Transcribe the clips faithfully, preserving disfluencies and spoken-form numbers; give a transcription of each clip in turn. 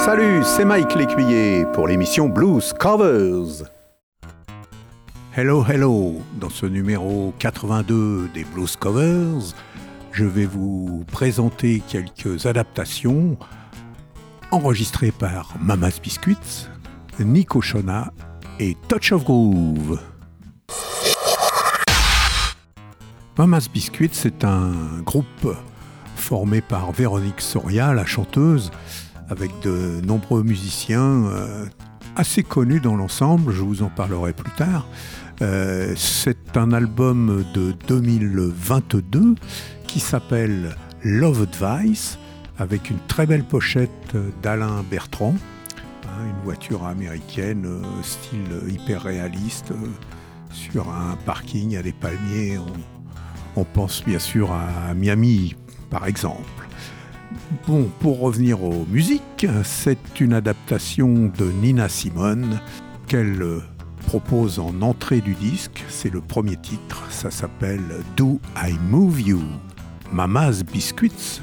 Salut, c'est Mike L'Écuyer pour l'émission Blues Covers. Hello, hello. Dans ce numéro quatre-vingt-deux des Blues Covers, je vais vous présenter quelques adaptations enregistrées par Mama's Biscuits, Nico Shona et Touch of Groove. Mama's Biscuits, c'est un groupe formé par Véronique Soria, la chanteuse, avec de nombreux musiciens euh, assez connus dans l'ensemble, je vous en parlerai plus tard. Euh, c'est un album de deux mille vingt-deux qui s'appelle Love Advice, avec une très belle pochette d'Alain Bertrand, hein, une voiture américaine, euh, style hyper réaliste, euh, sur un parking à des palmiers. On, on pense bien sûr à Miami, par exemple. Bon, pour revenir aux musiques, c'est une adaptation de Nina Simone qu'elle propose en entrée du disque. C'est le premier titre, ça s'appelle Do I Move You? Mama's Biscuits.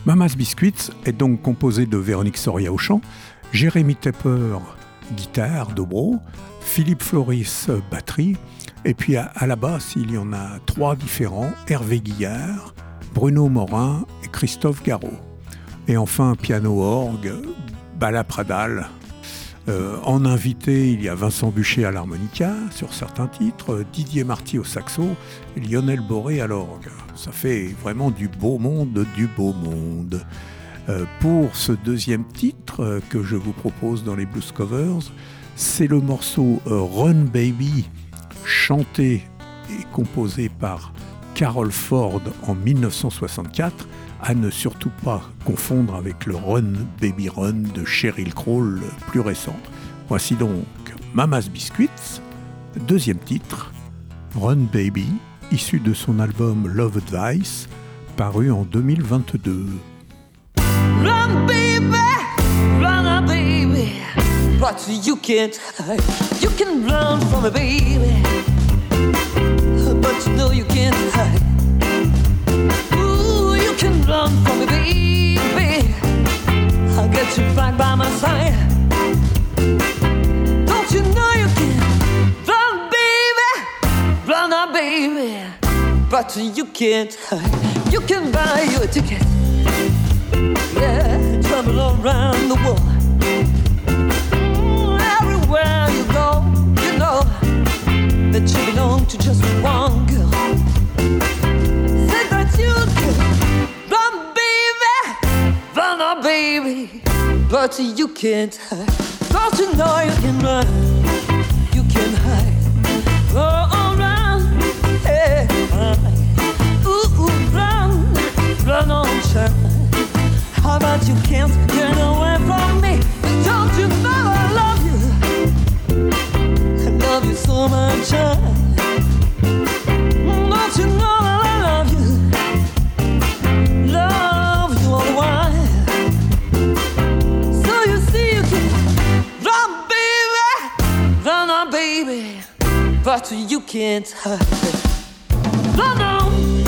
Mama's Biscuits est donc composé de Véronique Soria au chant, Jérémy Tepper, guitare, dobro, Philippe Floris, batterie, et puis à, à la basse, il y en a trois différents, Hervé Guillard, Bruno Morin et Christophe Garot. Et enfin, piano-orgue, Bala Pradal. Euh, en invité, il y a Vincent Buchet à l'harmonica sur certains titres, Didier Marty au saxo et Lionel Boré à l'orgue. Ça fait vraiment du beau monde, du beau monde. Euh, pour ce deuxième titre euh, que je vous propose dans les Blues Covers, c'est le morceau euh, Run Baby, chanté et composé par Carol Ford en dix-neuf cent soixante-quatre, à ne surtout pas confondre avec le Run Baby Run de Sheryl Crow, plus récent. Voici donc Mama's Biscuits, deuxième titre, Run Baby, issu de son album Love Advice, paru en deux mille vingt-deux. Run baby, run baby, but you can't hide. You can run from a baby, but you know you can't hide. Ooh, you can run from a baby, I'll get you back by my side. Don't you know you can run baby, run baby, but you can't hide. You can buy your ticket, yeah, travel around the world. Everywhere you go, you know that you belong to just one girl. Say that you can run, baby, run, oh baby, but you can't hide. Don't you know you can run, you can hide. Oh, run, hey, run. Ooh, run, run on, child. How about you can't get away from me? Don't you know I love you? I love you so much. Don't you know I love you? Love you all the while. So you see you can run, baby, run on, baby, but you can't hide. Run on.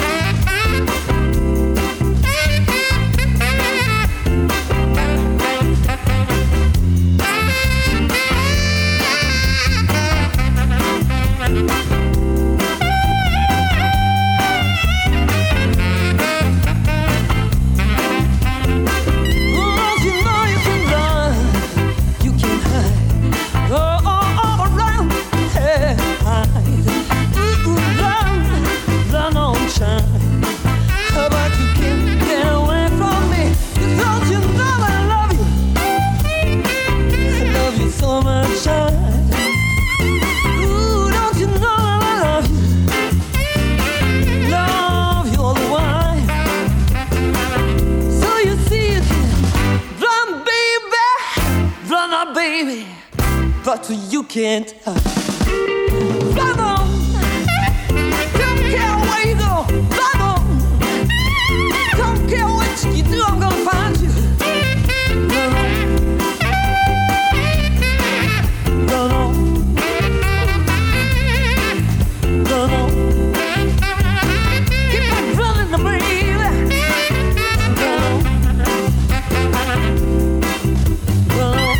But you can't hide. Run on, don't care where you go. Run on, don't care what you do, I'm gonna find you. Run on, run on, run on. Keep on running, baby. Run on, run on.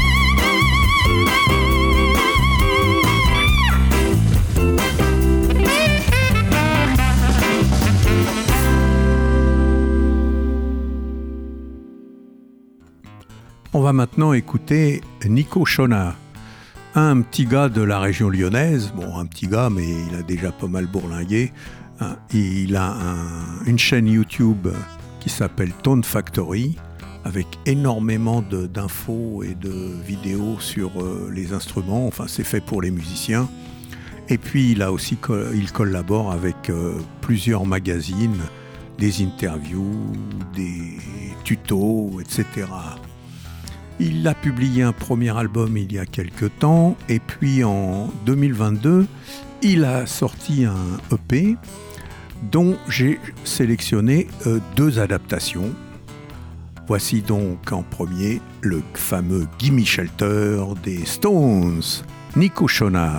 On va maintenant écouter Nico Chona, un petit gars de la région lyonnaise. Bon, un petit gars, mais il a déjà pas mal bourlingué. Il a un, une chaîne YouTube qui s'appelle Tone Factory, avec énormément de, d'infos et de vidéos sur euh, les instruments. Enfin, c'est fait pour les musiciens. Et puis, il a aussi il collabore avec euh, plusieurs magazines, des interviews, des tutos, et cetera. Il a publié un premier album il y a quelque temps, et puis en deux mille vingt-deux, il a sorti un E P dont j'ai sélectionné euh, deux adaptations. Voici donc en premier le fameux Gimme Shelter des Stones, Nico Chona.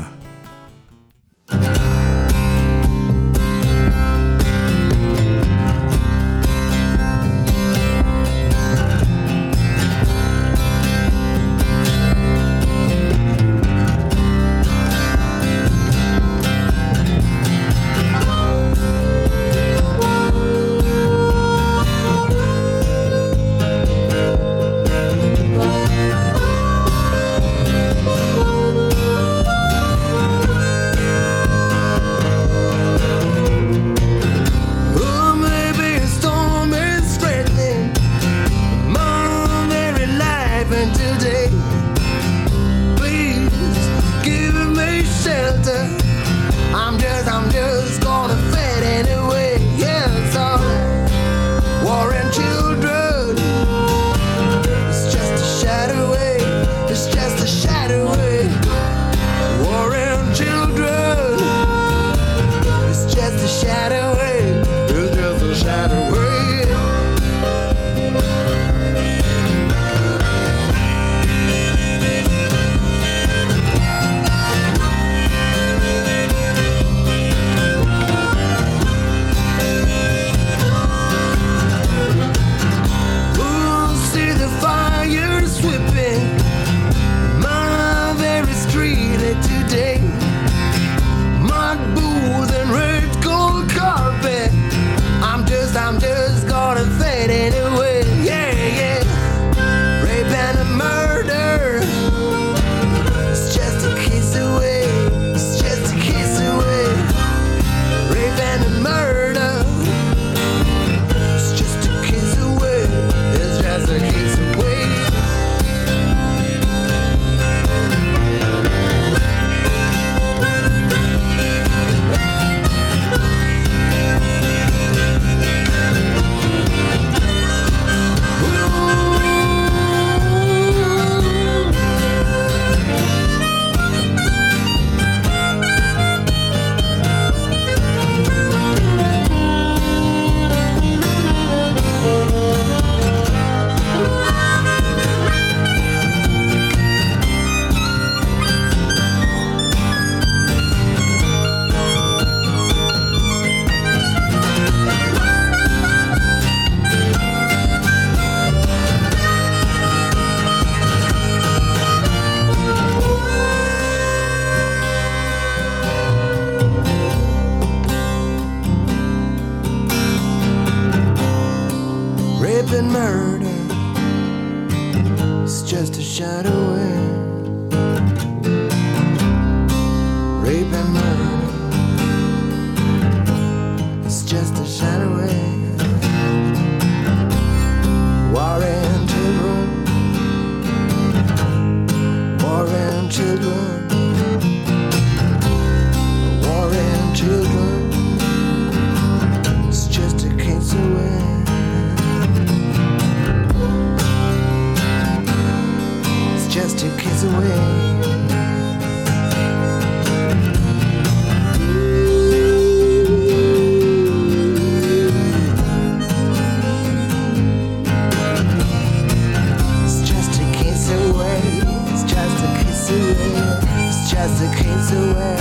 just a kiss away.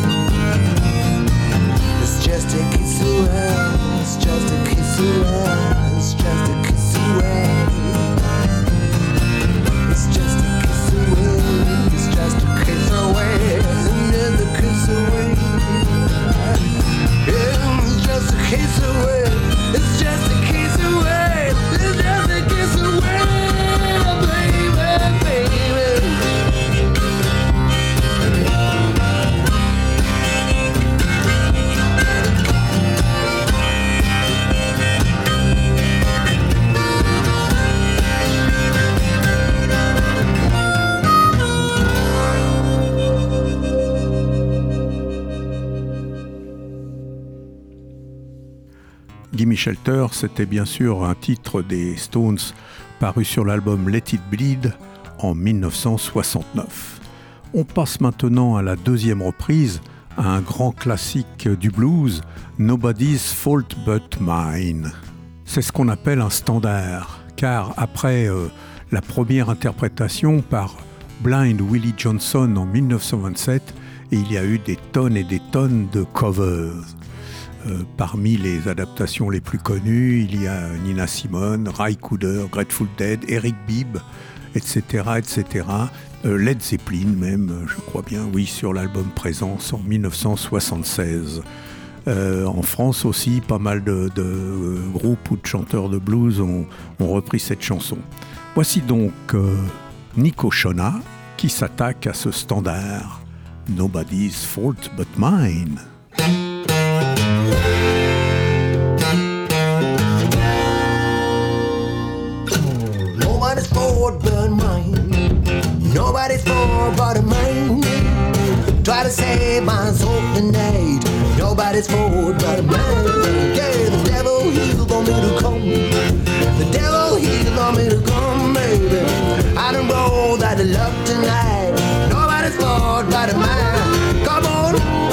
It's just a kiss away. It's just a kiss away. It's just a kiss away. It's just a kiss away. It's just a kiss away. Another kiss away. Yeah, it's just a kiss away. It's just a kiss away. It's just a kiss away, baby, baby. Gimme Shelter, c'était bien sûr un titre des Stones paru sur l'album Let It Bleed en dix-neuf cent soixante-neuf. On passe maintenant à la deuxième reprise, à un grand classique du blues, Nobody's Fault But Mine. C'est ce qu'on appelle un standard, car après euh, la première interprétation par Blind Willie Johnson en dix-neuf cent vingt-sept, il y a eu des tonnes et des tonnes de covers. Euh, parmi les adaptations les plus connues, il y a Nina Simone, Ry Cooder, Grateful Dead, Eric Bibb, et cetera, et cetera. Euh, Led Zeppelin même, je crois bien, oui, sur l'album Présence en dix-neuf cent soixante-seize. Euh, en France aussi, pas mal de, de euh, groupes ou de chanteurs de blues ont, ont repris cette chanson. Voici donc euh, Nico Shona qui s'attaque à ce standard, Nobody's Fault But Mine. Nobody's fault but mine. Nobody's fault but mine. Try to save my soul tonight. Nobody's fault but mine. Yeah, the devil he want me to come. The devil he want me to come, baby. I done rolled out of luck tonight. Nobody's fault but mine. Come on.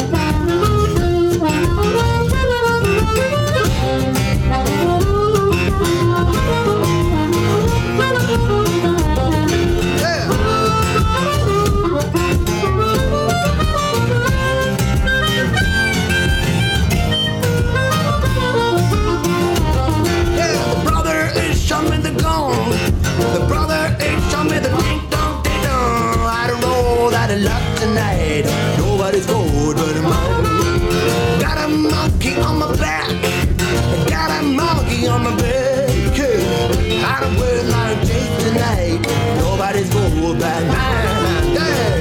The brother ain't show me the ding dong ding dong. I don't roll out of luck tonight. Nobody's good but mine. Got a monkey on my back. Got a monkey on my back. Hey, I don't wear like Jake tonight. Nobody's good but mine. Yeah.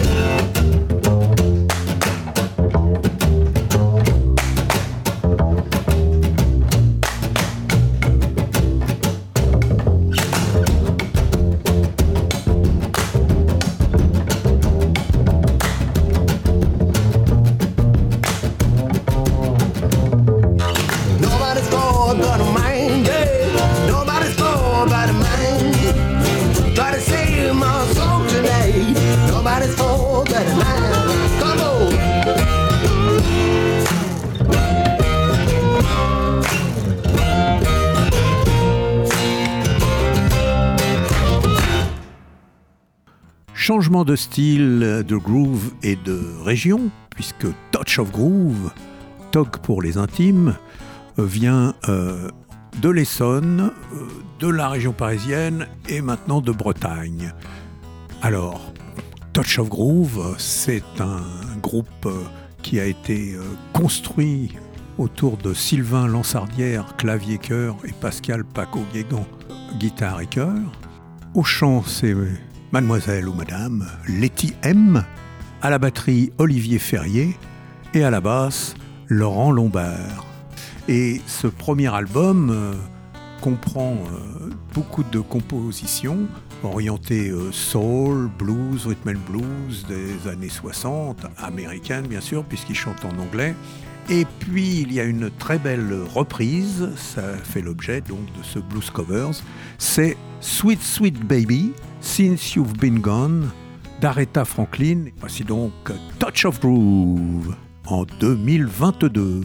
Changement de style, de groove et de région, puisque Touch of Groove, T O G pour les intimes, vient euh, de l'Essonne, euh, de la région parisienne et maintenant de Bretagne. Alors, Touch of Groove, c'est un groupe euh, qui a été euh, construit autour de Sylvain Lansardière, clavier-chœur, et Pascal Paco-Guégan, guitare et chœur. Au chant, c'est Mademoiselle ou Madame Letty M, à la batterie Olivier Ferrier et à la basse Laurent Lombard. Et ce premier album euh, comprend euh, beaucoup de compositions orientées euh, soul, blues, rhythm and blues des années soixante, américaines bien sûr puisqu'il chante en anglais. Et puis il y a une très belle reprise, ça fait l'objet donc de ce Blues Covers, c'est Sweet Sweet Baby, Since You've Been Gone, d'Aretha Franklin. Voici donc Touch of Groove en deux mille vingt-deux.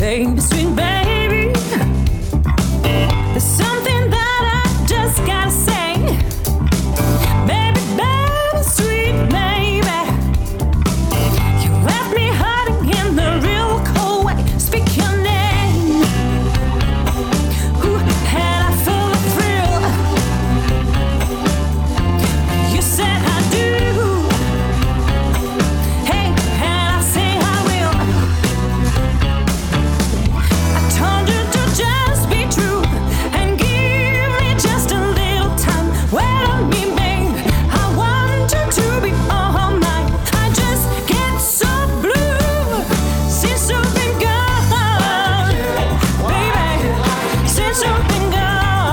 baby, sweet baby. There's something that I just gotta say. Baby, baby, sweet baby. You left me hurting in the real cold way. Speak your name. Ooh, and I feel the thrill. You said I do. Hey, and I say I will. I told you to just be true and give me just a little time. Wait on me, babe. I want you to be all mine. I just get so blue since you've been gone, baby. Since you've been gone.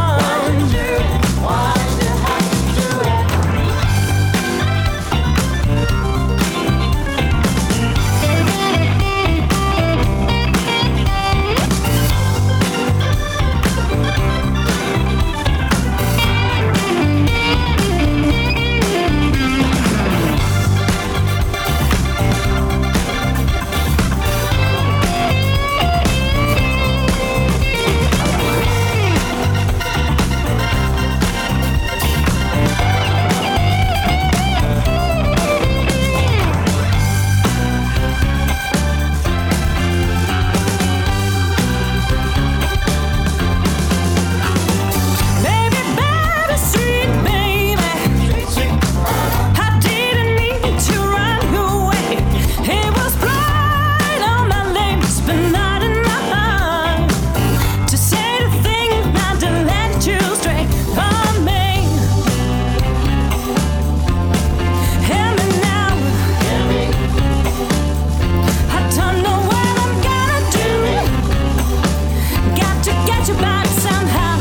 Baby, baby, sweet baby. I didn't mean to run away. It was pride on my lips, but not in my mind. To say the things not to let you stray from me. Hear me now. I don't know what I'm gonna do. Got to get you back somehow.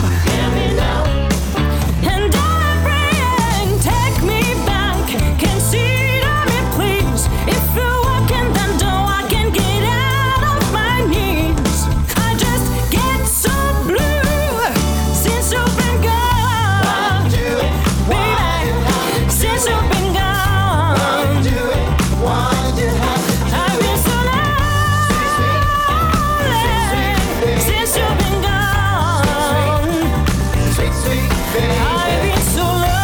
And everything, take me back. Consider me, please. If you walk in the door, I can get out of my knees. I just get so blue since you've been gone, baby. Since you've been gone, I've been so lonely. Since you've been gone, I've been so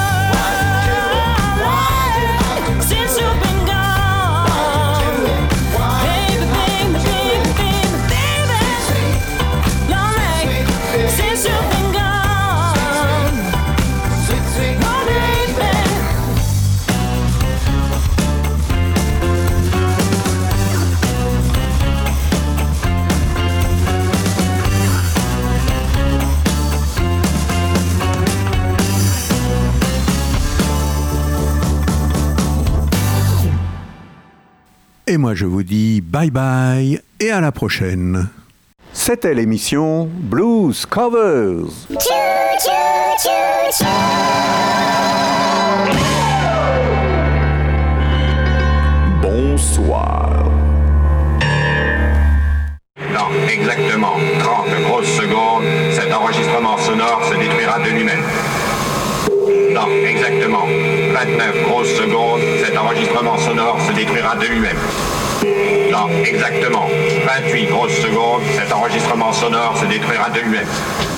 lonely. Since you've been gone, baby, baby, baby, baby, baby, lonely. Since you've been gone, oh baby. Et moi je vous dis bye bye et à la prochaine. C'était l'émission Blues Covers. Bonsoir. Dans exactement trente grosses secondes, cet enregistrement sonore se détruira de lui-même. Dans exactement vingt-neuf grosses secondes, cet enregistrement sonore se détruira de lui-même. Dans exactement vingt-huit grosses secondes, cet enregistrement sonore se détruira de lui-même.